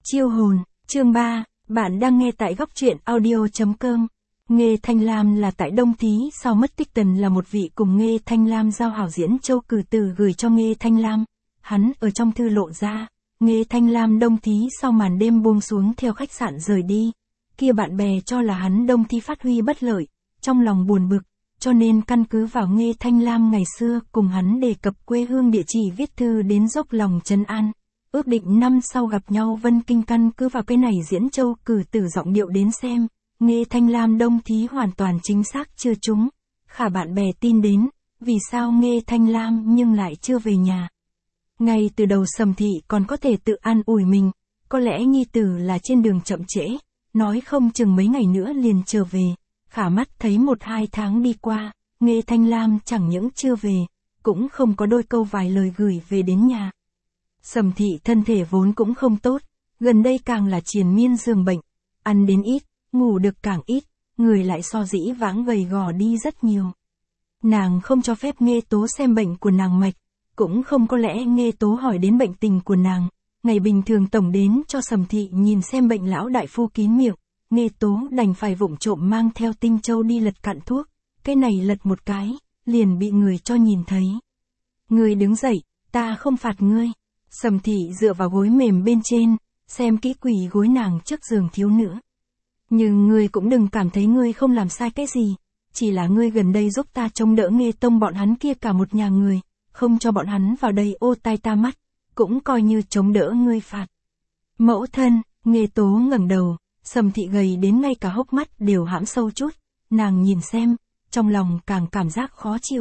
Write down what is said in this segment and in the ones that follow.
Chiêu hồn, chương 3, bạn đang nghe tại góc truyện audio.com. Nghê Thanh Lam là tại Đông Thí sau mất tích Tần là một vị cùng Nghê Thanh Lam giao hảo diễn châu cử từ gửi cho Nghê Thanh Lam. Hắn ở trong thư lộ ra, Nghê Thanh Lam Đông Thí sau màn đêm buông xuống theo khách sạn rời đi. Kia bạn bè cho là hắn Đông Thí phát huy bất lợi, trong lòng buồn bực, cho nên căn cứ vào Nghê Thanh Lam ngày xưa cùng hắn đề cập quê hương địa chỉ viết thư đến dốc lòng trấn an. Ước định năm sau gặp nhau Vân Kinh căn cứ vào cái này diễn châu cử từ giọng điệu đến xem, Nghê Thanh Lam Đông Thí hoàn toàn chính xác chưa trúng. Khả bạn bè tin đến, vì sao Nghê Thanh Lam nhưng lại chưa về nhà. Ngay từ đầu Sầm Thị còn có thể tự an ủi mình, có lẽ nhi tử là trên đường chậm trễ, nói không chừng mấy ngày nữa liền trở về. Khả mắt thấy 1-2 tháng đi qua, Nghê Thanh Lam chẳng những chưa về, cũng không có đôi câu vài lời gửi về đến nhà. Sầm Thị thân thể vốn cũng không tốt, gần đây càng là triền miên giường bệnh, ăn đến ít, ngủ được càng ít, người lại so dĩ vãng gầy gò đi rất nhiều. Nàng không cho phép Nghê Tố xem bệnh của nàng mạch, cũng không có lẽ Nghê Tố hỏi đến bệnh tình của nàng. Ngày bình thường tổng đến cho Sầm Thị nhìn xem bệnh lão đại phu kín miệng, Nghê Tố đành phải vụng trộm mang theo Tinh Châu đi lật cặn thuốc, cái này lật một cái, liền bị người cho nhìn thấy. Người đứng dậy, ta không phạt ngươi. Sầm Thị dựa vào gối mềm bên trên, xem kỹ quỳ gối nàng trước giường thiếu nữ. Nhưng ngươi cũng đừng cảm thấy ngươi không làm sai cái gì, chỉ là ngươi gần đây giúp ta chống đỡ Nghê Tông bọn hắn kia cả một nhà người, không cho bọn hắn vào đây ô tai ta mắt, cũng coi như chống đỡ ngươi phạt. Mẫu thân, Nghê Tố ngẩng đầu, Sầm Thị gầy đến ngay cả hốc mắt đều hãm sâu chút, nàng nhìn xem, trong lòng càng cảm giác khó chịu.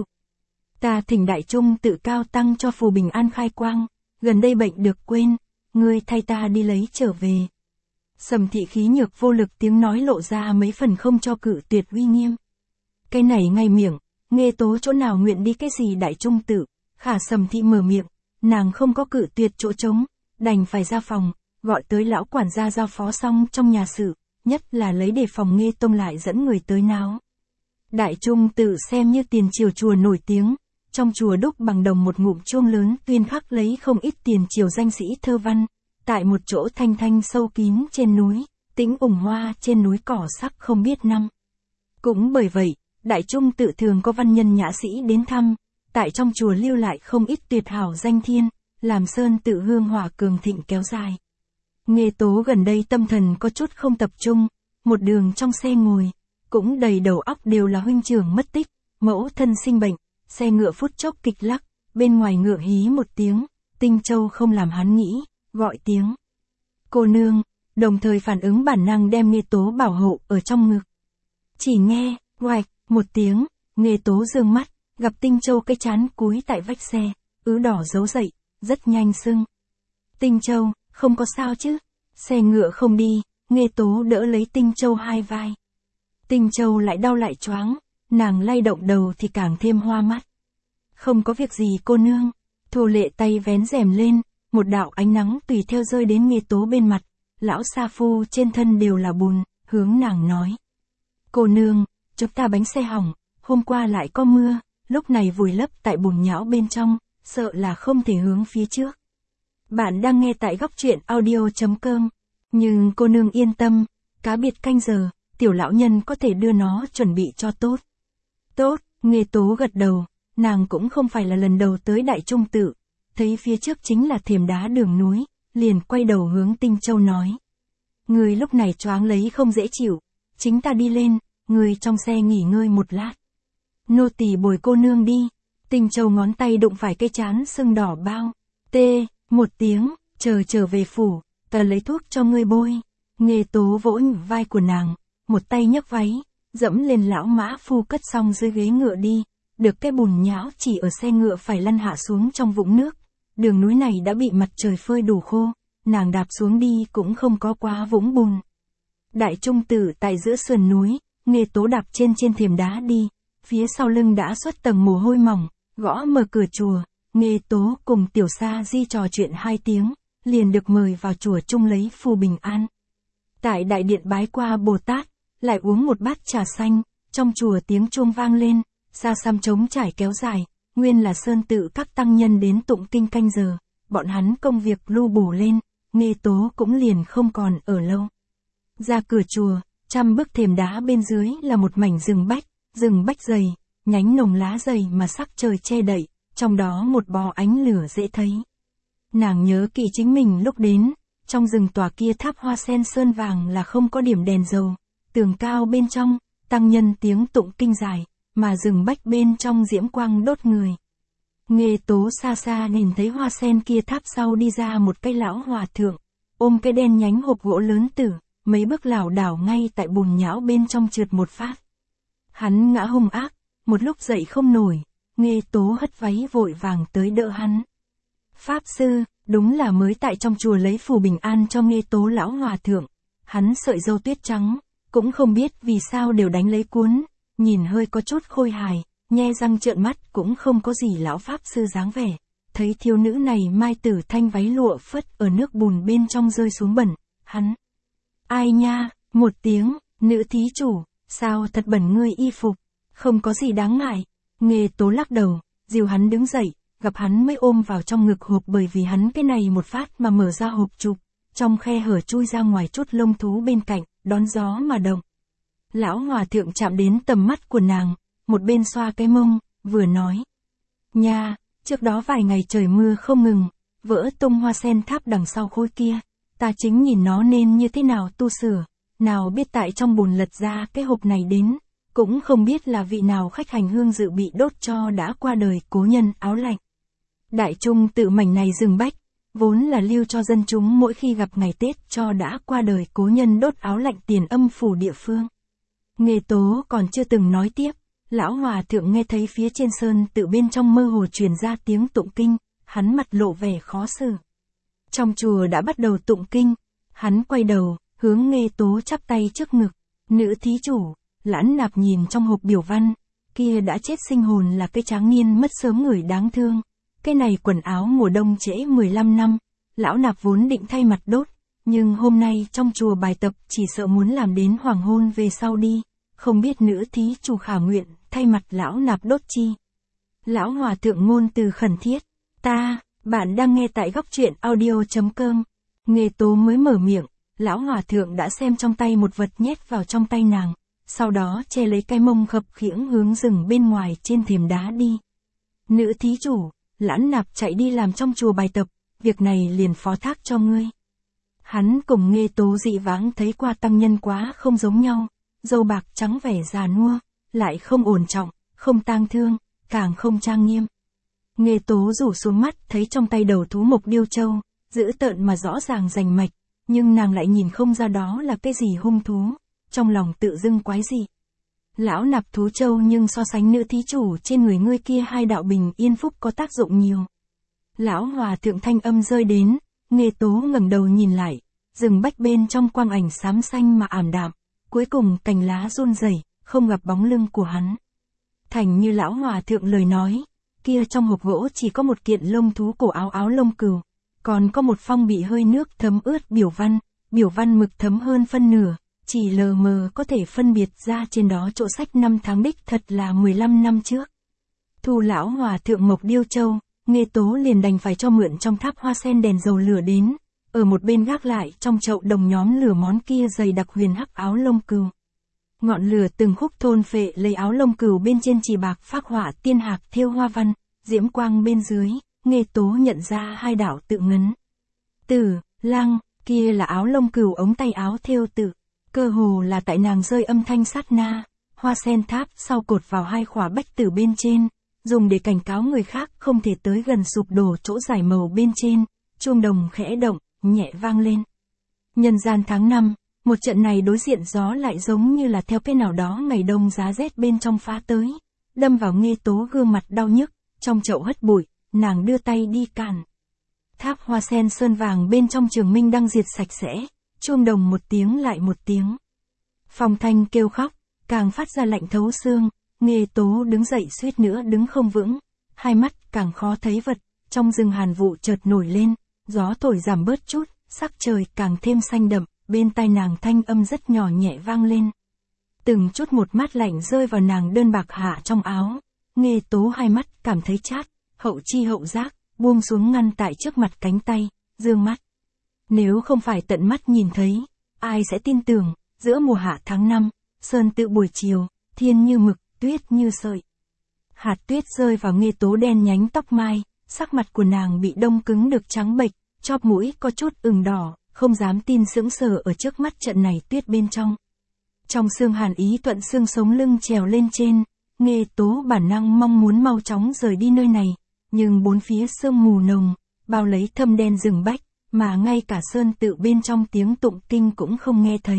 Ta thỉnh đại trung tự cao tăng cho phù bình an khai quang, gần đây bệnh được quên, ngươi thay ta đi lấy trở về. Sầm Thị khí nhược vô lực tiếng nói lộ ra mấy phần không cho cự tuyệt uy nghiêm. Cái này ngay miệng, Nghê Tố chỗ nào nguyện đi cái gì đại trung tự, khả Sầm Thị mở miệng, nàng không có cự tuyệt chỗ trống, đành phải ra phòng, gọi tới lão quản gia giao phó xong trong nhà sự, nhất là lấy đề phòng Nghê Tông lại dẫn người tới náo. Đại trung tự xem như tiền triều chùa nổi tiếng, trong chùa đúc bằng đồng một ngụm chuông lớn tuyên khắc lấy không ít tiền triều danh sĩ thơ văn, tại một chỗ thanh thanh sâu kín trên núi, tĩnh ủng hoa trên núi cỏ sắc không biết năm. Cũng bởi vậy, đại trung tự thường có văn nhân nhã sĩ đến thăm, tại trong chùa lưu lại không ít tuyệt hảo danh thiên, làm sơn tự hương hỏa cường thịnh kéo dài. Nghê Tố gần đây tâm thần có chút không tập trung, một đường trong xe ngồi, cũng đầy đầu óc đều là huynh trưởng mất tích, mẫu thân sinh bệnh, xe ngựa phút chốc kịch lắc, bên ngoài ngựa hí một tiếng, Tinh Châu không làm hắn nghĩ, gọi tiếng cô nương, đồng thời phản ứng bản năng đem Nghê Tố bảo hộ ở trong ngực. Chỉ nghe, oạch, một tiếng, Nghê Tố dương mắt, gặp Tinh Châu cái chán cúi tại vách xe, ứ đỏ dấu dậy, rất nhanh sưng. Tinh Châu, không có sao chứ? Xe ngựa không đi, Nghê Tố đỡ lấy Tinh Châu hai vai. Tinh Châu lại đau lại choáng, nàng lay động đầu thì càng thêm hoa mắt. Không có việc gì cô nương. Thô Lệ tay vén rèm lên, một đạo ánh nắng tùy theo rơi đến Nghê Tố bên mặt, lão sa phu trên thân đều là bùn, hướng nàng nói. Cô nương, chúng ta bánh xe hỏng, hôm qua lại có mưa, lúc này vùi lấp tại bùn nhão bên trong, sợ là không thể hướng phía trước. Bạn đang nghe tại góc truyện audio.com, nhưng cô nương yên tâm, cá biệt canh giờ, tiểu lão nhân có thể đưa nó chuẩn bị cho tốt. Tốt, Nghê Tố gật đầu, nàng cũng không phải là lần đầu tới đại trung tự, thấy phía trước chính là thềm đá đường núi, liền quay đầu hướng Tinh Châu nói. Người lúc này choáng lấy không dễ chịu, chính ta đi lên, người trong xe nghỉ ngơi một lát. Nô tỳ bồi cô nương đi. Tinh Châu ngón tay đụng phải cây trán sưng đỏ bao. Tê, một tiếng, trở về phủ, ta lấy thuốc cho ngươi bôi. Nghê Tố vỗ vai của nàng, một tay nhấc váy, dẫm lên lão mã phu cất xong dưới ghế ngựa đi, được cái bùn nhão chỉ ở xe ngựa phải lăn hạ xuống trong vũng nước. Đường núi này đã bị mặt trời phơi đủ khô, nàng đạp xuống đi cũng không có quá vũng bùn. Đại trung tử tại giữa sườn núi, Nghê Tố đạp trên thềm đá đi, phía sau lưng đã xuất tầng mồ hôi mỏng, gõ mở cửa chùa, Nghê Tố cùng Tiểu Sa Di trò chuyện 2 tiếng, liền được mời vào chùa chung lấy phù bình an. Tại đại điện bái qua Bồ Tát, lại uống một bát trà xanh, trong chùa tiếng chuông vang lên, xa xăm trống trải kéo dài, nguyên là sơn tự các tăng nhân đến tụng kinh canh giờ, bọn hắn công việc lưu bù lên, Nghê Tố cũng liền không còn ở lâu. Ra cửa chùa, 100 bước thềm đá bên dưới là một mảnh rừng bách dày, nhánh nồng lá dày mà sắc trời che đậy, trong đó một bó ánh lửa dễ thấy. Nàng nhớ kỹ chính mình lúc đến, trong rừng tòa kia tháp hoa sen sơn vàng là không có điểm đèn dầu, tường cao bên trong, tăng nhân tiếng tụng kinh dài, mà rừng bách bên trong diễm quang đốt người. Nghê Tố xa xa nhìn thấy hoa sen kia tháp sau đi ra một cây lão hòa thượng, ôm cái đen nhánh hộp gỗ lớn tử, mấy bước lảo đảo ngay tại bùn nhão bên trong trượt một phát. Hắn ngã hung ác, một lúc dậy không nổi, Nghê Tố hất váy vội vàng tới đỡ hắn. Pháp sư, đúng là mới tại trong chùa lấy phù bình an cho Nghê Tố lão hòa thượng, hắn sợi râu tuyết trắng, cũng không biết vì sao đều đánh lấy cuốn, nhìn hơi có chút khôi hài, nhe răng trợn mắt cũng không có gì lão pháp sư dáng vẻ. Thấy thiếu nữ này mai tử thanh váy lụa phất ở nước bùn bên trong rơi xuống bẩn, hắn. Ai nha, một tiếng, nữ thí chủ, sao thật bẩn ngươi y phục, không có gì đáng ngại. Nghê Tố lắc đầu, dìu hắn đứng dậy, gặp hắn mới ôm vào trong ngực hộp bởi vì hắn cái này một phát mà mở ra hộp chụp, trong khe hở chui ra ngoài chút lông thú bên cạnh, đón gió mà động. Lão hòa thượng chạm đến tầm mắt của nàng, một bên xoa cái mông, vừa nói. Nha, trước đó vài ngày trời mưa không ngừng, vỡ tung hoa sen tháp đằng sau khối kia, ta chính nhìn nó nên như thế nào tu sửa, nào biết tại trong bùn lật ra cái hộp này đến, cũng không biết là vị nào khách hành hương dự bị đốt cho đã qua đời cố nhân áo lạnh. Đại trung tự mảnh này rừng bách, vốn là lưu cho dân chúng mỗi khi gặp ngày Tết cho đã qua đời cố nhân đốt áo lạnh tiền âm phủ địa phương. Nghê Tố còn chưa từng nói tiếp, lão hòa thượng nghe thấy phía trên sơn tự bên trong mơ hồ truyền ra tiếng tụng kinh, hắn mặt lộ vẻ khó xử. Trong chùa đã bắt đầu tụng kinh, hắn quay đầu, hướng Nghê Tố chắp tay trước ngực, nữ thí chủ, Lãn Nạp nhìn trong hộp biểu văn, kia đã chết sinh hồn là cái tráng niên mất sớm người đáng thương, cái này quần áo mùa đông trễ 15 năm, lão Nạp vốn định thay mặt đốt, nhưng hôm nay trong chùa bài tập chỉ sợ muốn làm đến hoàng hôn về sau đi, không biết nữ thí chủ khả nguyện, thay mặt lão Nạp đốt chi. Lão hòa thượng ngôn từ khẩn thiết, bạn đang nghe tại góc truyện audio.com. Nghê Tố mới mở miệng, lão hòa thượng đã xem trong tay một vật nhét vào trong tay nàng, sau đó che lấy cái mông khập khiễng hướng rừng bên ngoài trên thềm đá đi. Nữ thí chủ, Lãn Nạp chạy đi làm trong chùa bài tập, việc này liền phó thác cho ngươi. Hắn cùng Nghê Tố dị vãng thấy qua tăng nhân quá không giống nhau, râu bạc trắng vẻ già nua, lại không ổn trọng, không tang thương, càng không trang nghiêm. Nghê Tố rủ xuống mắt thấy trong tay đầu thú mộc điêu châu, dữ tợn mà rõ ràng rành mạch, nhưng nàng lại nhìn không ra đó là cái gì hung thú, trong lòng tự dưng quái gì. Lão Nạp thú châu nhưng so sánh nữ thí chủ trên người ngươi kia hai đạo bình yên phúc có tác dụng nhiều. Lão hòa thượng thanh âm rơi đến, Nghê Tố ngẩng đầu nhìn lại, rừng bách bên trong quang ảnh xám xanh mà ảm đạm, cuối cùng cành lá run rẩy, không gặp bóng lưng của hắn. Thành như lão hòa thượng lời nói, kia trong hộp gỗ chỉ có một kiện lông thú cổ áo lông cừu, còn có một phong bị hơi nước thấm ướt biểu văn mực thấm hơn phân nửa, chỉ lờ mờ có thể phân biệt ra trên đó chỗ sách năm tháng đích thật là 15 năm trước. Thu lão hòa thượng mộc điêu châu, Nghê Tố liền đành phải cho mượn trong tháp hoa sen đèn dầu lửa đến, ở một bên gác lại trong chậu đồng nhóm lửa món kia dày đặc huyền hắc áo lông cừu. Ngọn lửa từng khúc thôn phệ lấy áo lông cừu bên trên chỉ bạc phác họa tiên hạc thêu hoa văn, diễm quang bên dưới, Nghê Tố nhận ra hai đạo tự ngấn. Tử, lang, kia là áo lông cừu ống tay áo thêu tự, cơ hồ là tại nàng rơi âm thanh sát na, hoa sen tháp sau cột vào hai khỏa bách tử bên trên, dùng để cảnh cáo người khác không thể tới gần sụp đổ chỗ giải màu bên trên, chuông đồng khẽ động, nhẹ vang lên. Nhân gian tháng 5, một trận này đối diện gió lại giống như là theo cái nào đó ngày đông giá rét bên trong phá tới, đâm vào Nghê Tố gương mặt đau nhức, trong chậu hất bụi, nàng đưa tay đi cản. Tháp hoa sen sơn vàng bên trong trường minh đang diệt sạch sẽ, chuông đồng một tiếng lại một tiếng. Phong thanh kêu khóc, càng phát ra lạnh thấu xương, Nghê Tố đứng dậy suýt nữa đứng không vững, hai mắt càng khó thấy vật, trong rừng hàn vụ chợt nổi lên, gió thổi giảm bớt chút, sắc trời càng thêm xanh đậm, bên tai nàng thanh âm rất nhỏ nhẹ vang lên. Từng chút một mát lạnh rơi vào nàng đơn bạc hạ trong áo, Nghê Tố hai mắt cảm thấy chát, hậu chi hậu giác, buông xuống ngăn tại trước mặt cánh tay, dương mắt. Nếu không phải tận mắt nhìn thấy, ai sẽ tin tưởng, giữa mùa hạ tháng 5, Sơn Tự buổi chiều, thiên như mực, tuyết như sợi. Hạt tuyết rơi vào Nghê Tố đen nhánh tóc mai, sắc mặt của nàng bị đông cứng được trắng bệch, chóp mũi có chút ửng đỏ, không dám tin sững sờ ở trước mắt trận này tuyết bên trong. Trong xương hàn ý thuận xương sống lưng trèo lên trên, Nghê Tố bản năng mong muốn mau chóng rời đi nơi này, nhưng bốn phía sương mù nồng, bao lấy thâm đen rừng bách, mà ngay cả Sơn Tự bên trong tiếng tụng kinh cũng không nghe thấy.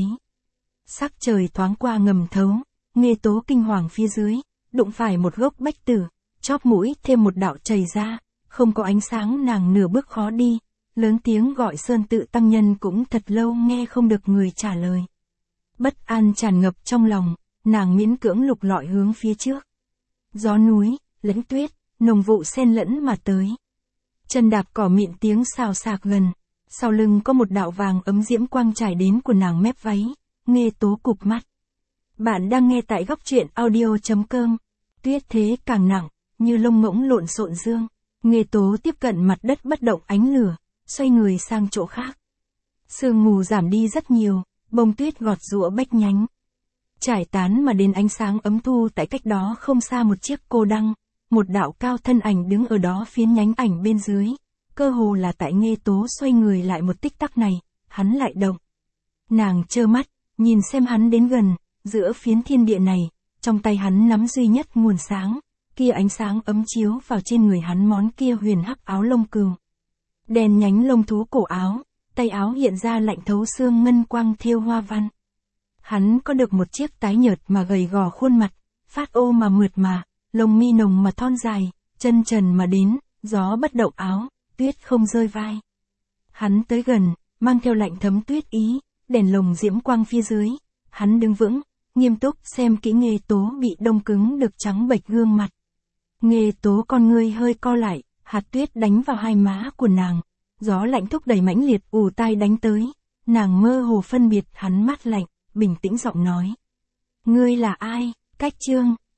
Sắc trời thoáng qua ngầm thấu, Nghê Tố kinh hoàng phía dưới, đụng phải một gốc bách tử, chóp mũi thêm một đạo chảy ra, không có ánh sáng nàng nửa bước khó đi, lớn tiếng gọi Sơn Tự tăng nhân cũng thật lâu nghe không được người trả lời. Bất an tràn ngập trong lòng, nàng miễn cưỡng lục lọi hướng phía trước. Gió núi, lẫn tuyết, nồng vụ xen lẫn mà tới. Chân đạp cỏ mịn tiếng xào xạc gần, sau lưng có một đạo vàng ấm diễm quang trải đến của nàng mép váy, Nghê Tố cụp mắt. Bạn đang nghe tại góc truyện audio.com. Tuyết thế càng nặng, như lông ngỗng lộn xộn dương. Nghê Tố tiếp cận mặt đất bất động ánh lửa, xoay người sang chỗ khác. Sương mù giảm đi rất nhiều, bông tuyết gọt giũa bách nhánh. Trải tán mà đến ánh sáng ấm thu tại cách đó không xa một chiếc cô đăng, một đạo cao thân ảnh đứng ở đó phiến nhánh ảnh bên dưới. Cơ hồ là tại Nghê Tố xoay người lại một tích tắc này, hắn lại động. Nàng trơ mắt, nhìn xem hắn đến gần, giữa phiến thiên địa này, trong tay hắn nắm duy nhất nguồn sáng, kia ánh sáng ấm chiếu vào trên người hắn món kia huyền hắc áo lông cừu. Đèn nhánh lông thú cổ áo, tay áo hiện ra lạnh thấu xương ngân quang thêu hoa văn. Hắn có được một chiếc tái nhợt mà gầy gò khuôn mặt, phát ô mà mượt mà, lông mi nồng mà thon dài, chân trần mà đến, gió bất động áo, tuyết không rơi vai. Hắn tới gần, mang theo lạnh thấm tuyết ý, đèn lồng diễm quang phía dưới, hắn đứng vững, nghiêm túc xem kỹ Nghê Tố bị đông cứng được trắng bệch gương mặt. Nghê Tố con ngươi hơi co lại, hạt tuyết đánh vào hai má của nàng, gió lạnh thúc đẩy mãnh liệt ù tai đánh tới, nàng mơ hồ phân biệt hắn mát lạnh, bình tĩnh giọng nói. Ngươi là ai, Cách Chương?